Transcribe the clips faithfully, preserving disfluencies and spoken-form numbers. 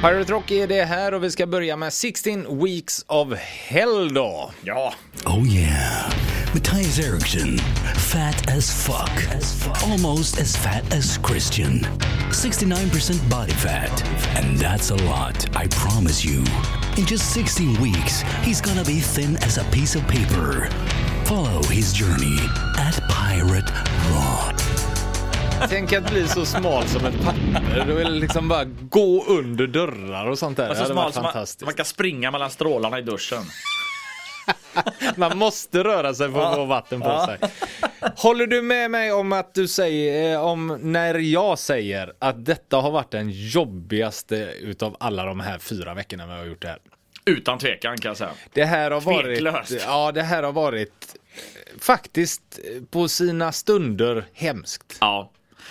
Pirate Rock är det här och vi ska börja med sixteen Weeks of Hell då. Ja. Oh yeah. Matthias Eriksson, fat as fuck. Almost as fat as Christian. sixty-nine percent body fat. And that's a lot, I promise you. In just sixteen weeks, he's gonna be thin as a piece of paper. Follow his journey at Pirate Rock. Tänk att bli så smal som ett papper. Du vill liksom bara gå under dörrar och sånt där. Så det smal som man, fantastiskt. man kan springa mellan strålarna i duschen. Man måste röra sig för att få vatten på sig. Håller du med mig om att du säger om när jag säger att detta har varit den jobbigaste utav alla de här fyra veckorna vi har gjort det här? Utan tvekan kan jag säga. Det här har varit Tveklöst. ja, det här har varit faktiskt på sina stunder hemskt. Ja.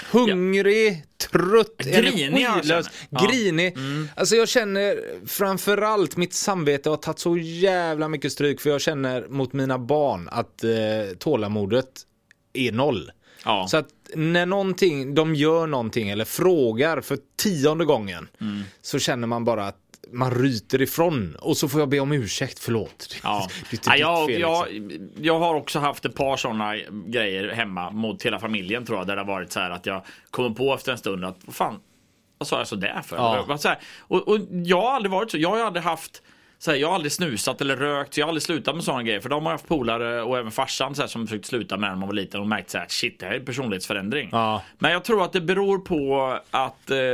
Hungrig, trött, Grinig, energilös, ja. grinig. Mm. Alltså jag känner framförallt mitt samvete har tagit så jävla mycket stryk för jag känner mot mina barn att eh, tålamodet är noll. Ja. Så att när någonting, de gör någonting eller frågar för tionde gången mm. så känner man bara att man ryter ifrån och så får jag be om ursäkt, förlåt. Ja. Det är ja, jag, fel, jag, liksom. jag har också haft ett par sådana grejer hemma mot hela familjen tror jag, där det har varit så här att jag kommer på efter en stund att vad fan, vad sa jag så där för? Ja. Så här, och, och jag har aldrig varit så, jag har aldrig haft så här, jag har aldrig snusat eller rökt, så jag har aldrig slutat med sådana grejer, för de har haft polare och även farsan så här, som försökt sluta med när man var liten och märkt så här, shit, det här är personlighetsförändring. Ja. Men jag tror att det beror på att eh,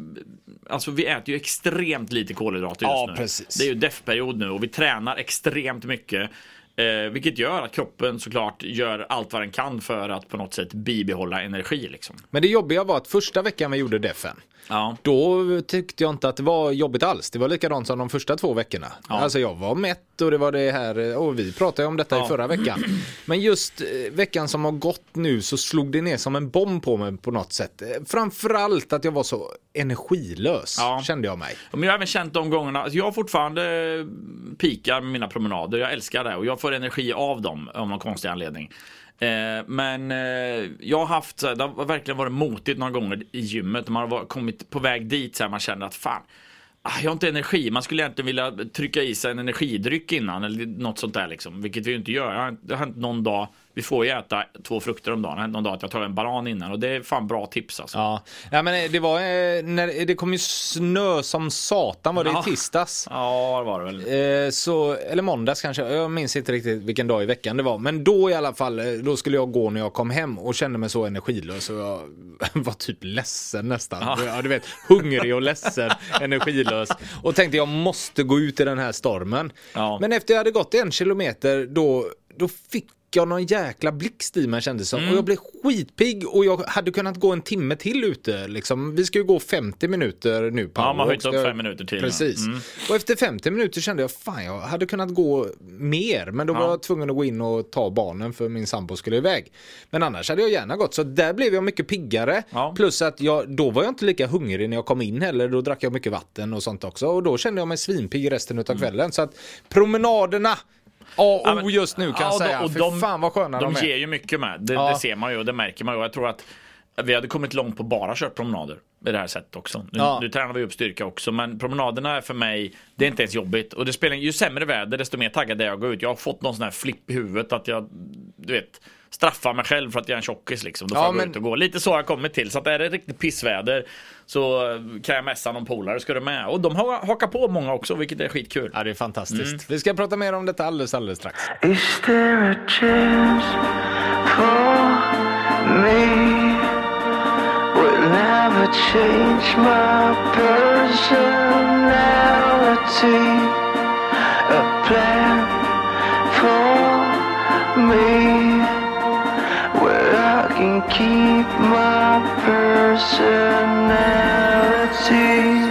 alltså vi äter ju extremt lite kolhydrater just ja, nu. Precis. Det är ju deffperiod nu och vi tränar extremt mycket. Eh, vilket gör att kroppen såklart gör allt vad den kan för att på något sätt bibehålla energi liksom. Men det jobbiga var att första veckan vi gjorde defen, ja. då tyckte jag inte att det var jobbigt alls. Det var likadant som de första två veckorna. Ja. Alltså jag var mätt och det var det här, och vi pratade om detta ja. i förra veckan. Men just eh, veckan som har gått nu så slog det ner som en bomb på mig på något sätt. Framförallt att jag var så energilös, ja. kände jag mig. Men jag har även känt de gångerna, alltså jag fortfarande pikar med mina promenader, jag älskar det och jag får energi av dem av någon konstig anledning. Eh, men eh, jag har haft, det har verkligen varit motigt några gånger i gymmet. Man har kommit på väg dit så här, man känner att fan, jag har inte energi. Man skulle egentligen vilja trycka i sig en energidryck innan eller något sånt där liksom, vilket vi ju inte gör. Det har hänt någon dag, vi får ju äta två frukter om dagen. Det har hänt någon dag att jag tar en banan innan och det är fan bra tips alltså. Ja, ja men det var när det kom ju snö som satan, var det ja. i tisdags? Ja, det var det väl. Eh, så, eller måndags kanske, jag minns inte riktigt vilken dag i veckan det var. Men då i alla fall, då skulle jag gå när jag kom hem och kände mig så energilös och jag var typ ledsen nästan. Ja. Ja, du vet, hungrig och ledsen, energilös. Och tänkte jag måste gå ut i den här stormen. Ja. Men efter jag hade gått en kilometer då, då fick jag någon jäkla blixt i mig kändes som. Mm. Och jag blev skitpigg och jag hade kunnat gå en timme till ute liksom. Vi ska ju gå femtio minuter nu på. Ja, man har höjt upp fem minuter till. Precis. Mm. Och efter femtio minuter kände jag fan, jag hade kunnat gå mer, men då var ja. jag tvungen att gå in och ta barnen för min sambo skulle iväg. Men annars hade jag gärna gått, så där blev jag mycket piggare. Ja. Plus att jag, då var jag inte lika hungrig när jag kom in heller, då drack jag mycket vatten och sånt också och då kände jag mig svinpigg resten av kvällen. Mm. Så att promenaderna Ja, ja, men, just nu kan jag ja, säga. Och för de, fan vad sköna de, de är. De ger ju mycket med. Det, ja. det ser man ju och det märker man ju. Jag tror att vi hade kommit långt på bara kört promenader i det här sättet också. Nu, ja. nu tränar vi upp styrka också. Men promenaderna är för mig, det är inte ens jobbigt. Och det spelar, ju sämre väder desto mer taggad är jag går ut. Jag har fått någon sån här flipp i huvudet att jag, du vet, straffar mig själv för att jag är en tjockis liksom. Då får ja, jag gå men... ut och gå. Lite så har jag kommit till. Så att är det riktigt pissväder så kan jag mässa någon polare, ska du med. Och de har hakat på många också, vilket är skitkul. Ja, det är fantastiskt. Mm. Vi ska prata mer om detta alldeles, alldeles strax. Is there a chance for me? Will never change my personality. A plan for me. Where I can keep my personality.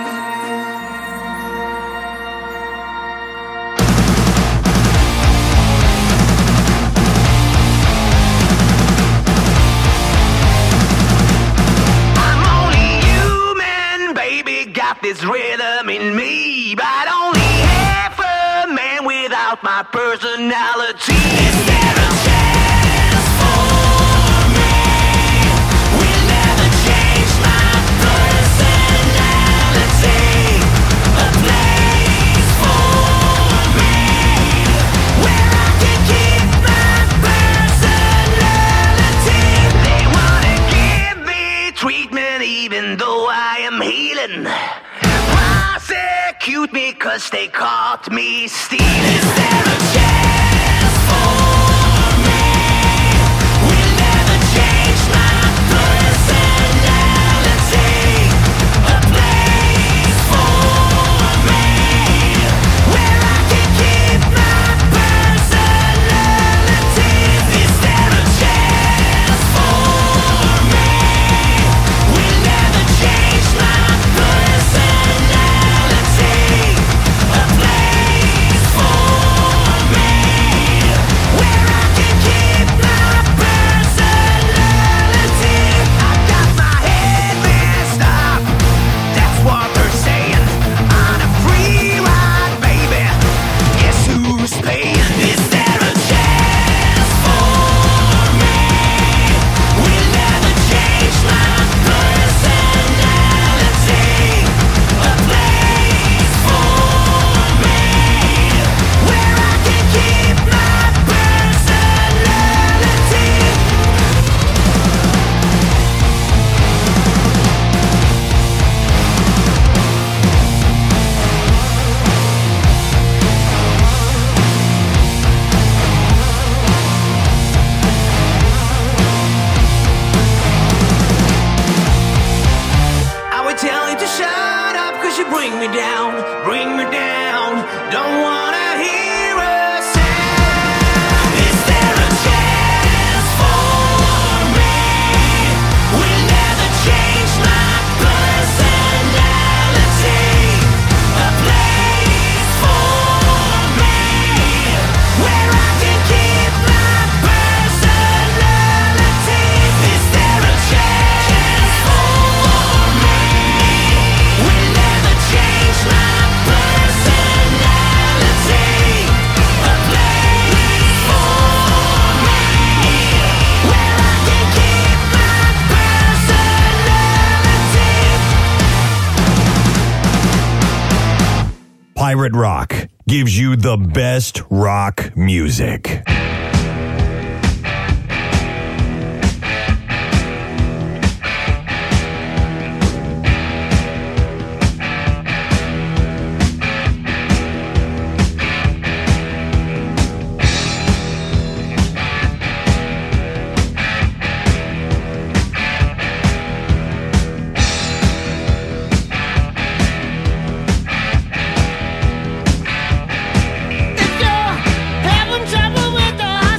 This rhythm in me, but only half a man without my personality. Is there a chance for me? We'll never change my personality. execute me cause they caught me stealing. Is there a chance for me? Will never change my personality. A place for me where I can keep my personality. Is there a chance for me? Will never change my personality. A place for me where I can keep my personality. I got my head messed up, that's what they're saying. On a free ride, baby, guess who's paying? Is there a chance for me? Will never change my personality. A place for me where I can keep my personality. I would tell you to shut up cause you bring me down, bring me down. Don't wanna hear a sound. Is there a chance for me? Will never change my personality. A place for me where I can keep my personality. Is there a chance for me? Will never change my personality. A place for me where I can keep my personality. Pirate Rock gives you the best rock music. If you're having trouble with the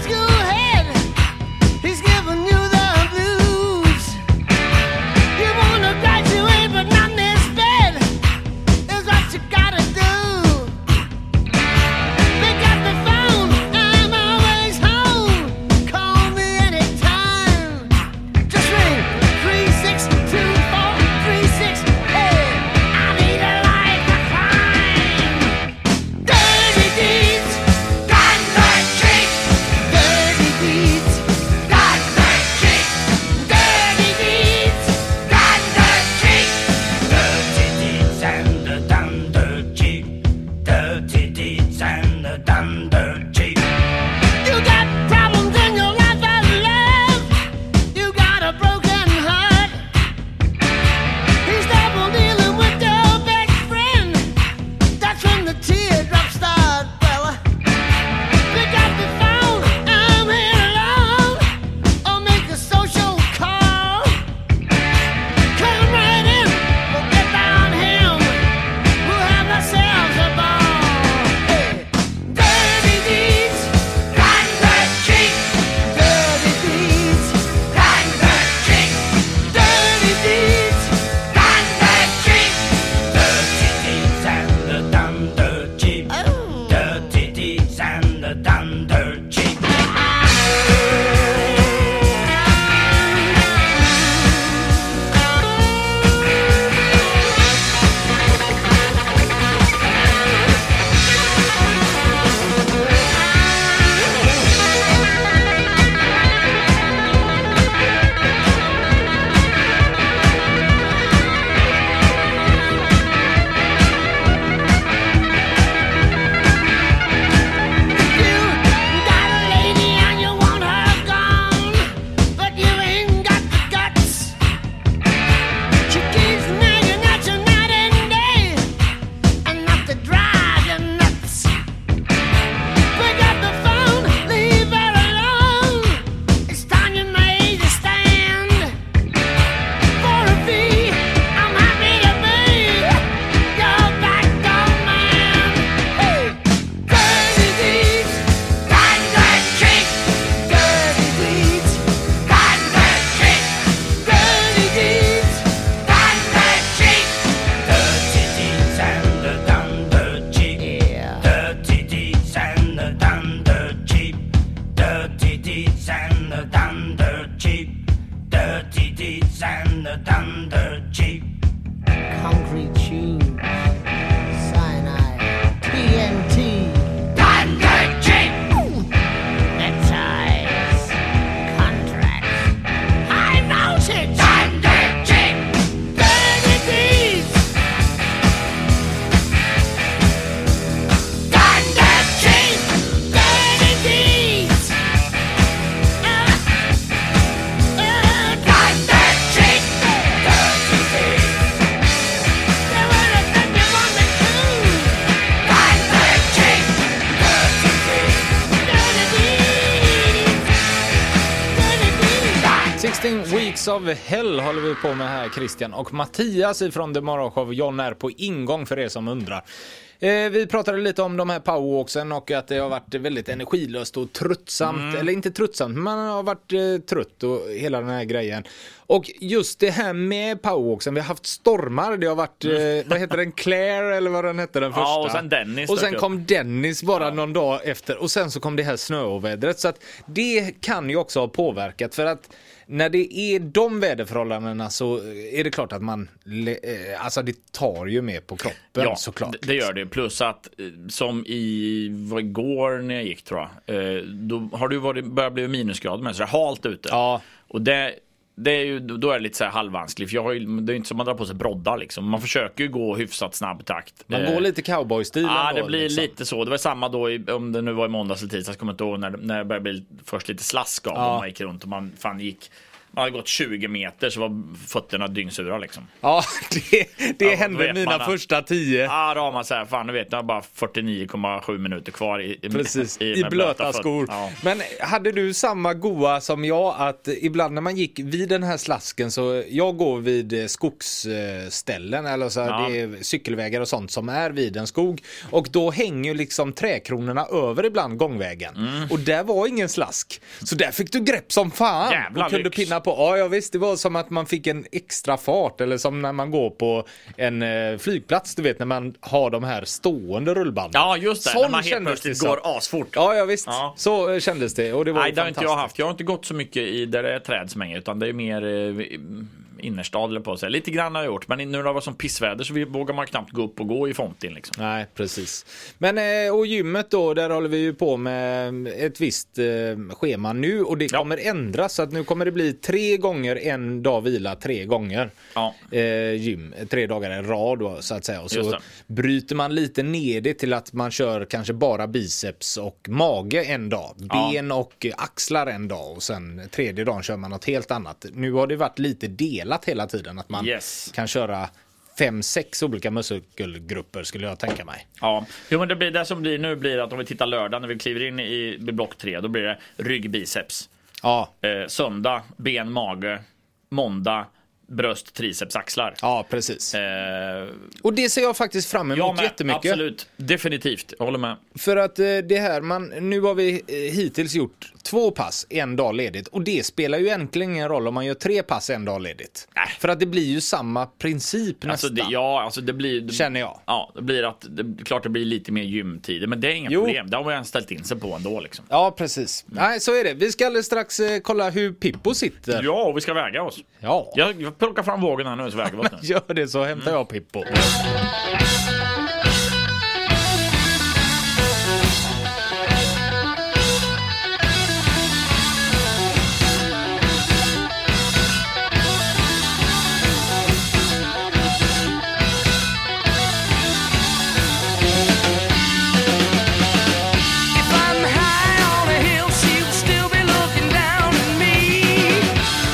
Sixteen Weeks of Hell håller vi på med här, Christian och Mattias ifrån The Morgonshow. John är på ingång för er som undrar. Eh, vi pratade lite om de här powerwalksen och att det har varit väldigt energilöst och tröttsamt. Mm. Eller inte tröttsamt, men man har varit eh, trött och hela den här grejen. Och just det här med powerwalksen, vi har haft stormar, det har varit, mm. eh, vad heter den, Claire eller vad den hette den första. Ja, och sen Dennis. Och sen kom Dennis bara ja. någon dag efter och sen så kom det här snöovädret. Så att det kan ju också ha påverkat, för att när det är de väderförhållandena så är det klart att man, alltså det tar ju med på kroppen, ja, såklart. Det gör det, plus att som i var igår när jag gick tror jag, då har det ju varit, börjat bli minusgrad men så är det halt ute. Ja. Och det Det är ju, då är det lite så här halvvanskligt, för jag har ju, det är inte som man drar på sig broddar liksom. Man försöker ju gå hyfsat snabb takt. Man eh, går lite cowboy-stil. Ja, det då, blir liksom. lite så. Det var samma då, i, om det nu var i måndags eller tisdags, kommer jag inte ihåg, när, när det började bli först lite slask av. Ja. Man gick runt och man fan gick, man hade gått tjugo meter så var fötterna dyngsura liksom. Ja, det, det ja, hände mina att, första tio. Ja, då har man så här, fan du vet, jag har bara fyrtionio komma sju minuter kvar i, i, Precis, i, i, i blöta, blöta skor. Ja. Men hade du samma goa som jag, att ibland när man gick vid den här slasken, så jag går vid skogsställen eller så här, ja. det är cykelvägar och sånt som är vid en skog, och då hänger liksom träkronorna över ibland gångvägen. Mm. Och där var ingen slask. Så där fick du grepp som fan. Jävla och kunde lyx. pinna på. Ja, jag visst, det var som att man fick en extra fart, eller som när man går på en eh, flygplats, du vet, när man har de här stående rullbanden. Ja, just det, Sån när man helt plötsligt går asfort. Ja, ja visst. Ja. Så eh, kändes det, och det var Nej, det har fantastiskt. inte jag haft. Jag har inte gått så mycket i där det är träd som hänger, utan det är mer eh, innerstad eller på sig. Lite grann har jag gjort, men nu när det var som pissväder så vi vågar man knappt gå upp och gå i fontin liksom. Nej, precis. Men eh, och gymmet då, där håller vi ju på med ett visst eh, schema nu, och det ja. kommer ändras, så att nu kommer det bli tre gånger en dag vila, tre gånger ja. eh, gym, tre dagar i rad då, så att säga. Och så bryter man lite ner det till att man kör kanske bara biceps och mage en dag, ben ja. och axlar en dag, och sen tredje dagen kör man något helt annat. Nu har det varit lite delat hela tiden, att man yes. kan köra fem, sex olika muskelgrupper, skulle jag tänka mig. Ja, jo, men det blir det som blir nu blir att om vi tittar lördag när vi kliver in i block tre, då blir det rygg, biceps. Ja. Eh, söndag, ben, mage. Måndag, bröst, triceps, axlar. Ja, precis. Eh, och det ser jag faktiskt fram emot ja, men, jättemycket. Absolut, definitivt, jag håller med. För att eh, det här, man, nu har vi eh, hittills gjort två pass en dag ledigt, och det spelar ju egentligen ingen roll om man gör tre pass en dag ledigt. Äh. För att det blir ju samma princip alltså nästan. Det, ja, alltså det blir... Det, känner jag. Ja, det blir att, det, klart det blir lite mer gymtider, men det är inga jo. problem. Det har man ställt in sig på ändå liksom. Ja, precis. Mm. Nej, så är det. Vi ska alldeles strax eh, kolla hur Pippo sitter. Ja, och vi ska väga oss. Ja. Jag, jag plockar fram vågen här nu så väger vi oss nu. Gör det, så hämtar jag Pippo.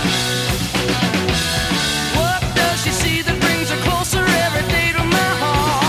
What does she see that brings her closer every day to my heart?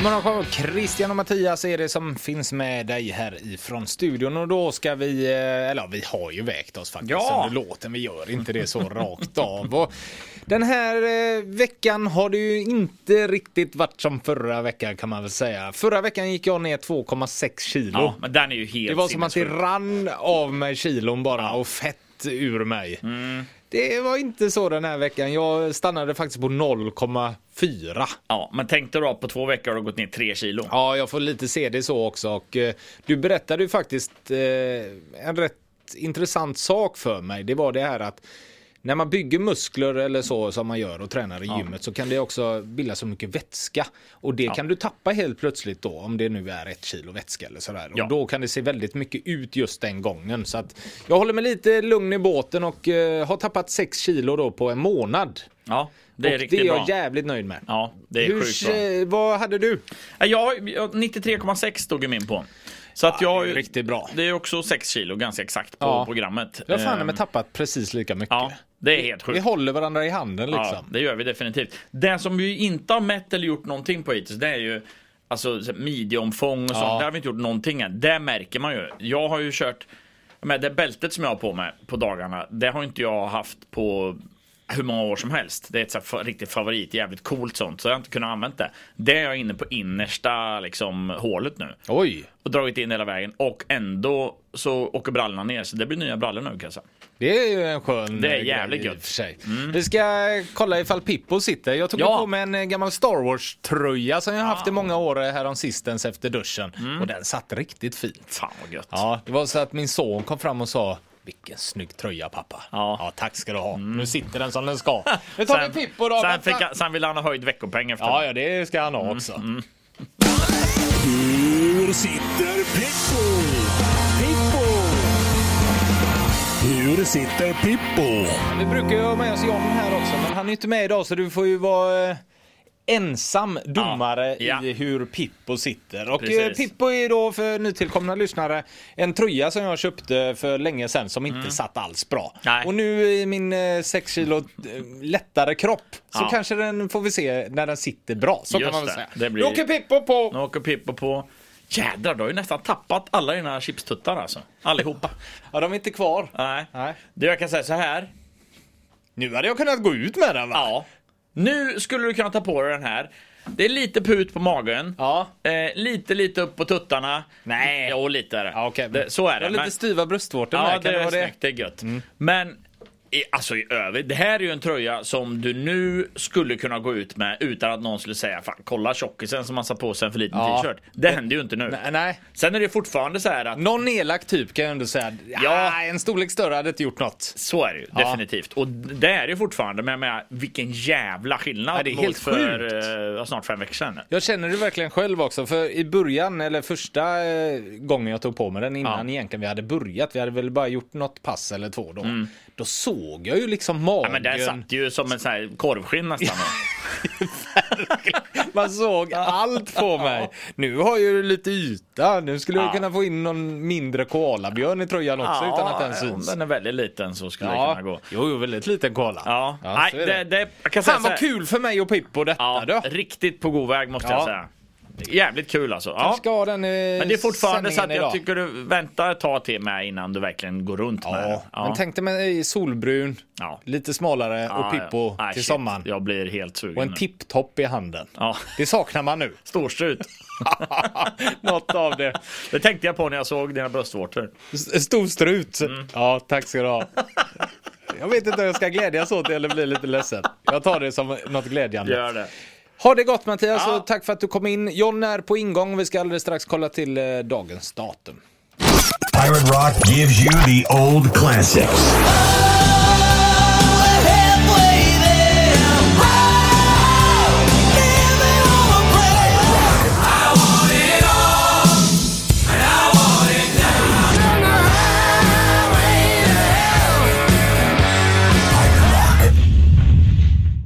morgon, Christian och Mattias är det som finns med dig här ifrån studion. Och då ska vi, eller ja, vi har ju vägt oss faktiskt Ja. under låten. Vi gör inte det så rakt av. Och den här eh, veckan har det ju inte riktigt varit som förra veckan, kan man väl säga. Förra veckan gick jag ner två komma sex kilo. Ja, men den är ju helt Det var som att det sinnessjuk. rann av mig kilon bara Ja. och fett ur mig. Mm. Det var inte så den här veckan. Jag stannade faktiskt på noll komma fyra. Ja, men tänk dig då på två veckor har du gått ner tre kilo. Ja, jag får lite se det så också. Och, eh, du berättade ju faktiskt eh, en rätt intressant sak för mig. Det var det här att när man bygger muskler eller så som man gör och tränar i Ja. gymmet så kan det också bilda så mycket vätska. Och det Ja. kan du tappa helt plötsligt då om det nu är ett kilo vätska eller sådär. Ja. Och då kan det se väldigt mycket ut just den gången. Så att jag håller mig lite lugn i båten och eh, har tappat sex kilo då på en månad. Ja, det är och riktigt det är jag bra. jävligt nöjd med. Ja, det är Hur, sjukt bra. eh, vad hade du? Ja, Jag, jag, nittiotre komma sex stod ju min på. Så att Ja, jag, det är riktigt bra. Det är också sex kilo ganska exakt på Ja. programmet. Jag har fan Ehm, med tappat precis lika mycket. Ja, det är helt Vi sjukt. håller varandra i handen liksom. Ja, det gör vi definitivt. Det som vi inte har mätt eller gjort någonting på hittills, det är ju alltså midjeomfång och sånt. Ja. Där har vi inte gjort någonting än. Det märker man ju. Jag har ju kört med det bältet som jag har på mig på dagarna. Det har inte jag haft på hur många år som helst. Det är ett så här riktigt favorit, jävligt coolt sånt. Så jag har inte kunnat använda det. Det är jag inne på innersta liksom hålet nu. Oj, Och dragit in hela vägen. Och ändå så åker brallorna ner. Så det blir nya brallor nu kan jag säga. det är ju en skön Det är grej jävligt i gött. och för sig. Vi ska kolla ifall Pippo sitter. Jag tog Ja. på mig en eh, gammal Star Wars-tröja som jag har haft i många år här om sistens efter duschen. Och den satt riktigt fint. Fan vad gött. Ja, det var så att min son kom fram och sa: vilken snygg tröja pappa. Ja. Tack ska du ha. Nu sitter den som den ska. Nu tar vi Pippo då. sen, Vänta. fick han, sen ville han ha höjd veckopeng efter Ja, det. ja, det ska han ha också. Hur sitter Pippo? Pippo! Hur sitter Pippo? Vi brukar ju ha med oss John här också, men han är inte med idag så du får ju vara eh, ensam domare Ja. i hur Pippo sitter. Och Precis. eh, Pippo är då för nytillkomna lyssnare en tröja som jag köpte för länge sedan som inte satt alls bra. Nej. Och nu i min eh, sex kilo eh, lättare kropp så Ja. kanske den får vi se när den sitter bra. Så Just kan man väl det. säga. Det blir- Nu åker Pippo på! Nu åker Pippo på. Jädrar, du har ju nästan tappat alla dina chipstuttar alltså. Allihopa. Ja, de är inte kvar. Nej. Nej. Du, jag kan säga så här. Nu hade jag kunnat gå ut med den va? Ja. Nu skulle du kunna ta på dig den här. Det är lite put på magen. Ja. Eh, lite, lite upp på tuttarna. Nej. Jo, lite är det. Ja, okej. det. Så är det. Jag har lite men- styva bröstvårtor Ja, med. Kan det det är vara det? snyggt, det är gött. Men i, alltså i övrigt, det här är ju en tröja som du nu skulle kunna gå ut med utan att någon skulle säga fan, kolla tjockisen som man satt på sig en för liten Ja. t-shirt. Det händer ju inte nu. Nej, nej. Sen är det fortfarande så här att Någon elak typ kan jag ändå säga. Ja, Ja. en storlek större hade inte gjort något. så är det ju, Ja. definitivt. Och det är det ju fortfarande, men med vilken jävla skillnad Ja, det är mot helt för sjukt. eh, snart fem veckor sedan. Jag känner det verkligen själv också. För i början, eller första eh, gången jag tog på mig den innan Ja. egentligen vi hade börjat. Vi hade väl bara gjort något pass eller två då. Då såg jag ju liksom magen. Ja, men den satt ju som en sån här korvskinn nästan. Man såg allt på mig. Nu har jag ju lite yta. Nu skulle jag Ja. kunna få in någon mindre koalabjörn i tröjan också utan att den om syns. den är väldigt liten så skulle det Ja, kunna gå. jo, jo, väldigt liten koala. Ja, Ja, nej, så är det, det, jag kan säga Fan så vad här. kul för mig och Pippo detta Ja, då. riktigt på god väg måste Ja. jag säga. Jävligt kul alltså. Jag Ja. ska ha den i Men det är fortfarande så att jag idag. tycker du väntar ett tag till med innan du verkligen går runt med den. Ja, men tänk dig med solbrun, Ja. lite smalare Ja, och Pippo ja. Nej, till shit. sommaren. Jag blir helt sugen Och en nu. tipptopp i handen. Ja. Det saknar man nu. Storstrut. Något av det. Det tänkte jag på när jag såg dina bröstvårtor. S- Storstrut. Mm. Ja, tack ska du ha. Jag vet inte om jag ska glädjas åt det eller bli lite ledsen. Jag tar det som något glädjande. Gör det. Ha det gott Mattias Ja. och tack för att du kom in. John är på ingång. Vi ska alldeles strax kolla till eh, dagens datum. Pirate Rock gives you the old classics.